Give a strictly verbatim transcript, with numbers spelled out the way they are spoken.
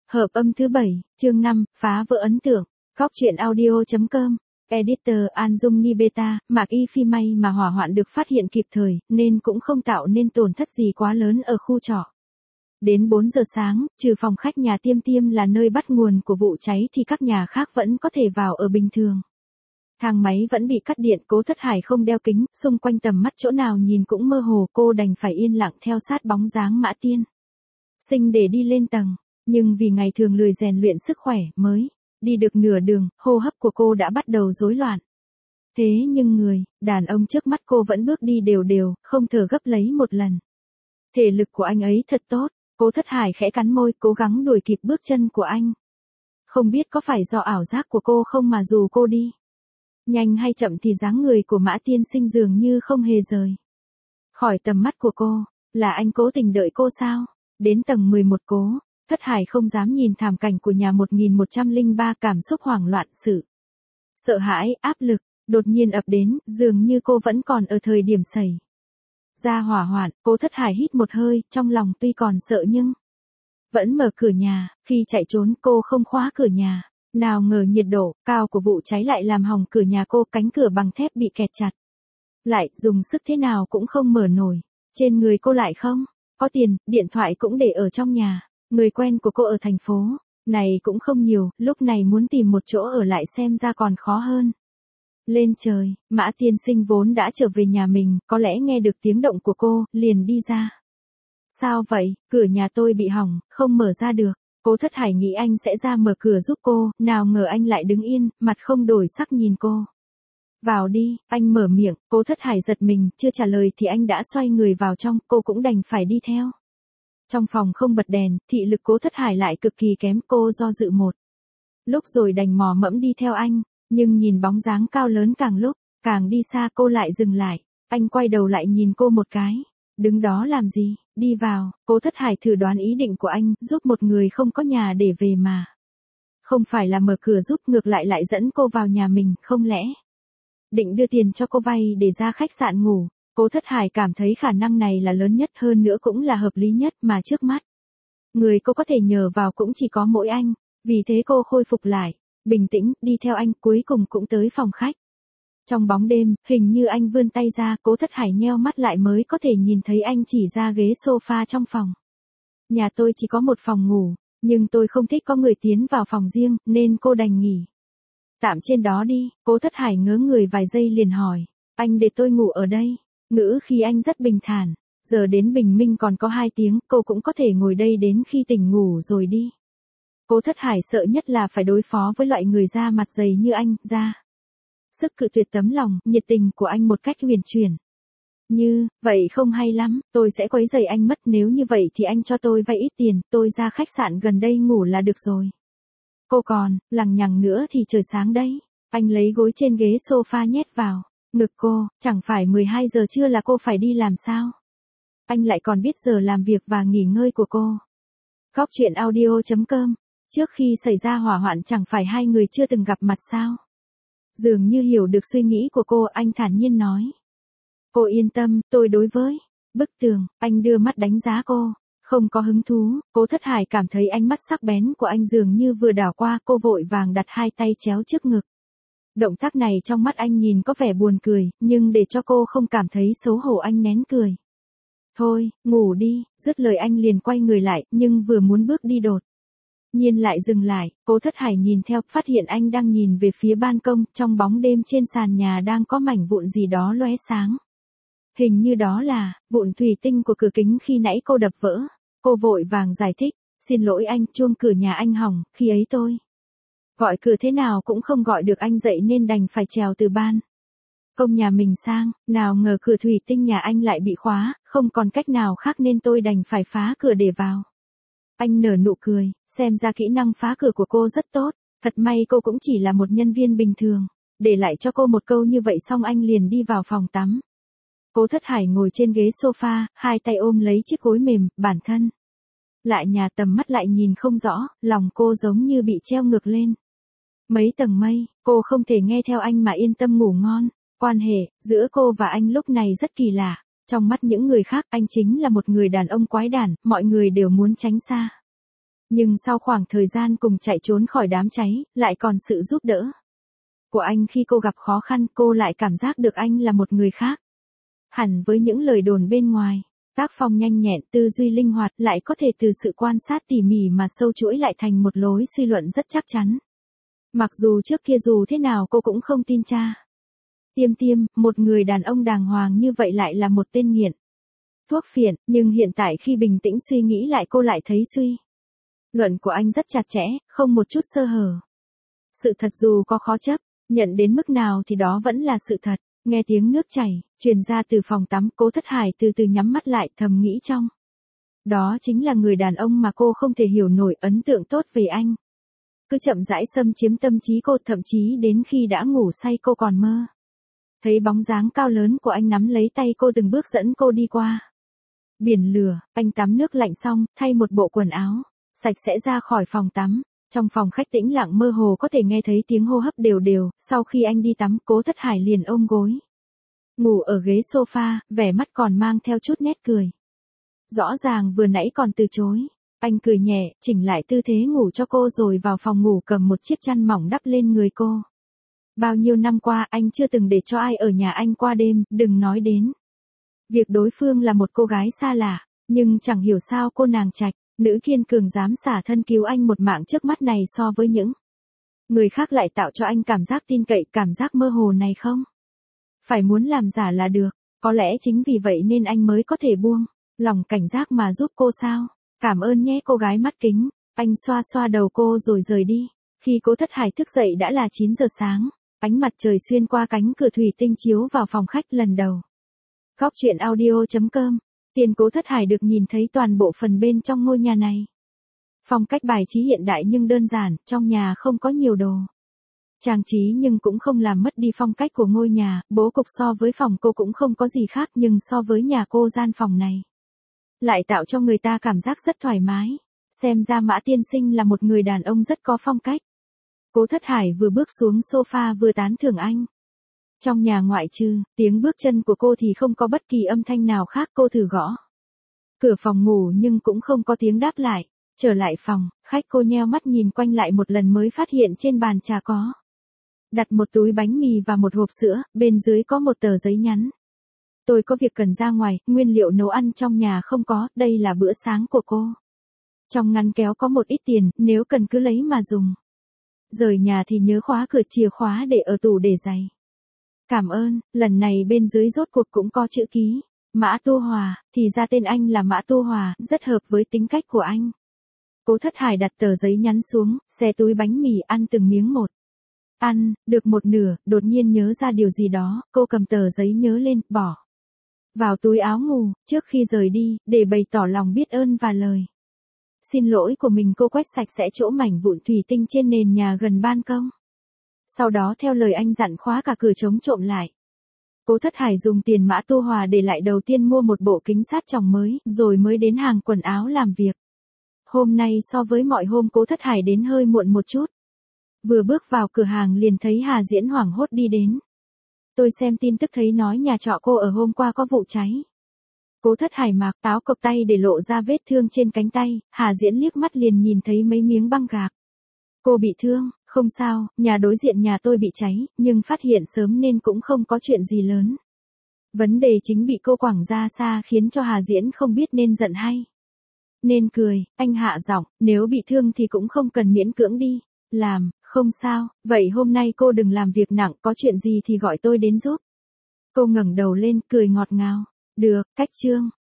Hợp âm thứ bảy, chương năm, phá vỡ ấn tượng. Góc truyện audio chấm com. Editor An Dung Nibeta, Mạc Y Phi may mà hỏa hoạn được phát hiện kịp thời, nên cũng không tạo nên tổn thất gì quá lớn ở khu trọ. Đến bốn giờ sáng, trừ phòng khách nhà Tiêm Tiêm là nơi bắt nguồn của vụ cháy thì các nhà khác vẫn có thể vào ở bình thường. Thang máy vẫn bị cắt điện, Cố Thất Hải không đeo kính, xung quanh tầm mắt chỗ nào nhìn cũng mơ hồ, cô đành phải yên lặng theo sát bóng dáng Mã Tiên Sinh để đi lên tầng. Nhưng vì ngày thường lười rèn luyện sức khỏe, mới đi được nửa đường, hô hấp của cô đã bắt đầu rối loạn. Thế nhưng người đàn ông trước mắt cô vẫn bước đi đều đều, không thở gấp lấy một lần. Thể lực của anh ấy thật tốt. Cố Thất Hải khẽ cắn môi, cố gắng đuổi kịp bước chân của anh. Không biết có phải do ảo giác của cô không mà dù cô đi nhanh hay chậm thì dáng người của Mã Tiên Sinh dường như không hề rời khỏi tầm mắt của cô. Là anh cố tình đợi cô sao? Đến tầng mười một, Cố Thất Hải không dám nhìn thảm cảnh của nhà một nghìn một trăm lẻ ba, cảm xúc hoảng loạn, sự sợ hãi, áp lực đột nhiên ập đến, dường như cô vẫn còn ở thời điểm xảy ra hỏa hoạn. Cố Thất Hải hít một hơi, trong lòng tuy còn sợ nhưng vẫn mở cửa nhà. Khi chạy trốn, cô không khóa cửa nhà. Nào ngờ nhiệt độ cao của vụ cháy lại làm hỏng cửa nhà cô, cánh cửa bằng thép bị kẹt chặt lại, dùng sức thế nào cũng không mở nổi. Trên người cô lại không có tiền, điện thoại cũng để ở trong nhà. Người quen của cô ở thành phố này cũng không nhiều, lúc này muốn tìm một chỗ ở lại xem ra còn khó hơn lên trời. Mã Tiên Sinh vốn đã trở về nhà mình, có lẽ nghe được tiếng động của cô, liền đi ra. Sao vậy? Cửa nhà tôi bị hỏng, không mở ra được. Cố Thất Hải nghĩ anh sẽ ra mở cửa giúp cô, nào ngờ anh lại đứng yên, mặt không đổi sắc nhìn cô. Vào đi, anh mở miệng. Cố Thất Hải giật mình, chưa trả lời thì anh đã xoay người vào trong, cô cũng đành phải đi theo. Trong phòng không bật đèn, thị lực Cố Thất Hải lại cực kỳ kém, cô do dự một lúc rồi đành mò mẫm đi theo anh, nhưng nhìn bóng dáng cao lớn càng lúc càng đi xa, cô lại dừng lại. Anh quay đầu lại nhìn cô một cái. Đứng đó làm gì? Đi vào. Cố Thất Hải thử đoán ý định của anh, giúp một người không có nhà để về mà. Không phải là mở cửa giúp, ngược lại lại dẫn cô vào nhà mình, không lẽ định đưa tiền cho cô vay để ra khách sạn ngủ. Cố Thất Hải cảm thấy khả năng này là lớn nhất, hơn nữa cũng là hợp lý nhất, mà trước mắt người cô có thể nhờ vào cũng chỉ có mỗi anh. Vì thế cô khôi phục lại bình tĩnh, đi theo anh, cuối cùng cũng tới phòng khách. Trong bóng đêm, hình như anh vươn tay ra, Cố Thất Hải nheo mắt lại mới có thể nhìn thấy anh chỉ ra ghế sofa trong phòng. Nhà tôi chỉ có một phòng ngủ, nhưng tôi không thích có người tiến vào phòng riêng, nên cô đành nghỉ tạm trên đó đi. Cố Thất Hải ngớ người vài giây liền hỏi, anh để tôi ngủ ở đây? Ngữ khi anh rất bình thản. Giờ đến bình minh còn có hai tiếng, cô cũng có thể ngồi đây đến khi tỉnh ngủ rồi đi. Cố Thất Hải sợ nhất là phải đối phó với loại người da mặt dày như anh, ra sức cự tuyệt tấm lòng, nhiệt tình của anh một cách huyền chuyển. Như vậy không hay lắm, tôi sẽ quấy rầy anh mất, nếu như vậy thì anh cho tôi vay ít tiền, tôi ra khách sạn gần đây ngủ là được rồi. Cô còn lằng nhằng nữa thì trời sáng đấy. Anh lấy gối trên ghế sofa nhét vào ngực cô, chẳng phải mười hai giờ trưa là cô phải đi làm sao? Anh lại còn biết giờ làm việc và nghỉ ngơi của cô. Góc truyện audio chấm com. Trước khi xảy ra hỏa hoạn chẳng phải hai người chưa từng gặp mặt sao? Dường như hiểu được suy nghĩ của cô, anh thản nhiên nói. Cô yên tâm, tôi đối với bức tường. Anh đưa mắt đánh giá cô, không có hứng thú. Cố Thất Hải cảm thấy ánh mắt sắc bén của anh dường như vừa đảo qua, cô vội vàng đặt hai tay chéo trước ngực. Động tác này trong mắt anh nhìn có vẻ buồn cười, nhưng để cho cô không cảm thấy xấu hổ anh nén cười. Thôi, ngủ đi. Dứt lời anh liền quay người lại, nhưng vừa muốn bước đi đột nhiên lại dừng lại. Cố Thất Hải nhìn theo, phát hiện anh đang nhìn về phía ban công, trong bóng đêm trên sàn nhà đang có mảnh vụn gì đó lóe sáng. Hình như đó là vụn thủy tinh của cửa kính khi nãy cô đập vỡ. Cô vội vàng giải thích, xin lỗi anh, chuông cửa nhà anh hỏng, khi ấy tôi gọi cửa thế nào cũng không gọi được anh dậy nên đành phải trèo từ ban công nhà mình sang, nào ngờ cửa thủy tinh nhà anh lại bị khóa, không còn cách nào khác nên tôi đành phải phá cửa để vào. Anh nở nụ cười, xem ra kỹ năng phá cửa của cô rất tốt, thật may cô cũng chỉ là một nhân viên bình thường. Để lại cho cô một câu như vậy xong anh liền đi vào phòng tắm. Cố Thất Hải ngồi trên ghế sofa, hai tay ôm lấy chiếc gối mềm, bản thân lại nhà, tầm mắt lại nhìn không rõ, lòng cô giống như bị treo ngược lên mấy tầng mây. Cô không thể nghe theo anh mà yên tâm ngủ ngon. Quan hệ giữa cô và anh lúc này rất kỳ lạ. Trong mắt những người khác, anh chính là một người đàn ông quái đản, mọi người đều muốn tránh xa. Nhưng sau khoảng thời gian cùng chạy trốn khỏi đám cháy, lại còn sự giúp đỡ của anh khi cô gặp khó khăn, cô lại cảm giác được anh là một người khác. Hẳn với những lời đồn bên ngoài, tác phong nhanh nhẹn, tư duy linh hoạt, lại có thể từ sự quan sát tỉ mỉ mà sâu chuỗi lại thành một lối suy luận rất chắc chắn. Mặc dù trước kia dù thế nào cô cũng không tin cha. Tiêm Tiêm, một người đàn ông đàng hoàng như vậy lại là một tên nghiện thuốc phiện, nhưng hiện tại khi bình tĩnh suy nghĩ lại cô lại thấy suy luận của anh rất chặt chẽ, không một chút sơ hở. Sự thật dù có khó chấp nhận đến mức nào thì đó vẫn là sự thật. Nghe tiếng nước chảy truyền ra từ phòng tắm, Cố Thất Hải từ từ nhắm mắt lại, thầm nghĩ trong. Đó chính là người đàn ông mà cô không thể hiểu nổi, ấn tượng tốt về anh cứ chậm rãi xâm chiếm tâm trí cô, thậm chí đến khi đã ngủ say cô còn mơ thấy bóng dáng cao lớn của anh nắm lấy tay cô từng bước dẫn cô đi qua biển lửa. Anh tắm nước lạnh xong, thay một bộ quần áo sạch sẽ ra khỏi phòng tắm. Trong phòng khách tĩnh lặng, mơ hồ có thể nghe thấy tiếng hô hấp đều đều. Sau khi anh đi tắm, Cố Thất Hải liền ôm gối ngủ ở ghế sofa, vẻ mắt còn mang theo chút nét cười. Rõ ràng vừa nãy còn từ chối. Anh cười nhẹ, chỉnh lại tư thế ngủ cho cô rồi vào phòng ngủ cầm một chiếc chăn mỏng đắp lên người cô. Bao nhiêu năm qua anh chưa từng để cho ai ở nhà anh qua đêm, đừng nói đến việc đối phương là một cô gái xa lạ. Nhưng chẳng hiểu sao cô nàng Trạch, nữ kiên cường dám xả thân cứu anh một mạng trước mắt này, so với những người khác lại tạo cho anh cảm giác tin cậy, cảm giác mơ hồ này không phải muốn làm giả là được. Có lẽ chính vì vậy nên anh mới có thể buông lòng cảnh giác mà giúp cô sao. Cảm ơn nhé cô gái mắt kính. Anh xoa xoa đầu cô rồi rời đi. Khi Cố Thất Hải thức dậy đã là chín giờ sáng. Ánh mặt trời xuyên qua cánh cửa thủy tinh chiếu vào phòng khách lần đầu. Góc truyện audio chấm com. Tiền Cố Thất Hải được nhìn thấy toàn bộ phần bên trong ngôi nhà này. Phong cách bài trí hiện đại nhưng đơn giản, trong nhà không có nhiều đồ trang trí nhưng cũng không làm mất đi phong cách của ngôi nhà. Bố cục so với phòng cô cũng không có gì khác, nhưng so với nhà cô, gian phòng này lại tạo cho người ta cảm giác rất thoải mái. Xem ra Mã tiên sinh là một người đàn ông rất có phong cách. Cố Thất Hải vừa bước xuống sofa vừa tán thưởng anh. Trong nhà ngoại trừ tiếng bước chân của cô thì không có bất kỳ âm thanh nào khác. Cô thử gõ cửa phòng ngủ nhưng cũng không có tiếng đáp lại. Trở lại phòng khách, cô nheo mắt nhìn quanh lại một lần mới phát hiện trên bàn trà có đặt một túi bánh mì và một hộp sữa, bên dưới có một tờ giấy nhắn. Tôi có việc cần ra ngoài, nguyên liệu nấu ăn trong nhà không có, đây là bữa sáng của cô. Trong ngăn kéo có một ít tiền, nếu cần cứ lấy mà dùng. Rời nhà thì nhớ khóa cửa, chìa khóa để ở tủ để giày. Cảm ơn. Lần này bên dưới rốt cuộc cũng có chữ ký Mã Tu Hòa, thì ra tên anh là Mã Tu Hòa, rất hợp với tính cách của anh. Cố Thất Hải đặt tờ giấy nhắn xuống, xé túi bánh mì ăn từng miếng một. Ăn được một nửa, đột nhiên nhớ ra điều gì đó, cô cầm tờ giấy nhớ lên, bỏ vào túi áo ngủ. Trước khi rời đi, để bày tỏ lòng biết ơn và lời xin lỗi của mình, cô quét sạch sẽ chỗ mảnh vụn thủy tinh trên nền nhà gần ban công. Sau đó theo lời anh dặn khóa cả cửa chống trộm lại. Cố Thất Hải dùng tiền Mã Tu Hòa để lại, đầu tiên mua một bộ kính sát tròng mới, rồi mới đến hàng quần áo làm việc. Hôm nay so với mọi hôm Cố Thất Hải đến hơi muộn một chút. Vừa bước vào cửa hàng liền thấy Hà Diễn hoảng hốt đi đến. Tôi xem tin tức thấy nói nhà trọ cô ở hôm qua có vụ cháy. Cố Thất Hải mặc áo cộc tay để lộ ra vết thương trên cánh tay. Hà Diễn liếc mắt liền nhìn thấy mấy miếng băng gạc. Cô bị thương? Không sao, nhà đối diện nhà tôi bị cháy, nhưng phát hiện sớm nên cũng không có chuyện gì lớn. Vấn đề chính bị cô quẳng ra xa khiến cho Hà Diễn không biết nên giận hay nên cười. Anh hạ giọng, nếu bị thương thì cũng không cần miễn cưỡng đi làm, không sao. Vậy hôm nay cô đừng làm việc nặng, có chuyện gì thì gọi tôi đến giúp. Cô ngẩng đầu lên, cười ngọt ngào. Được, cách chương.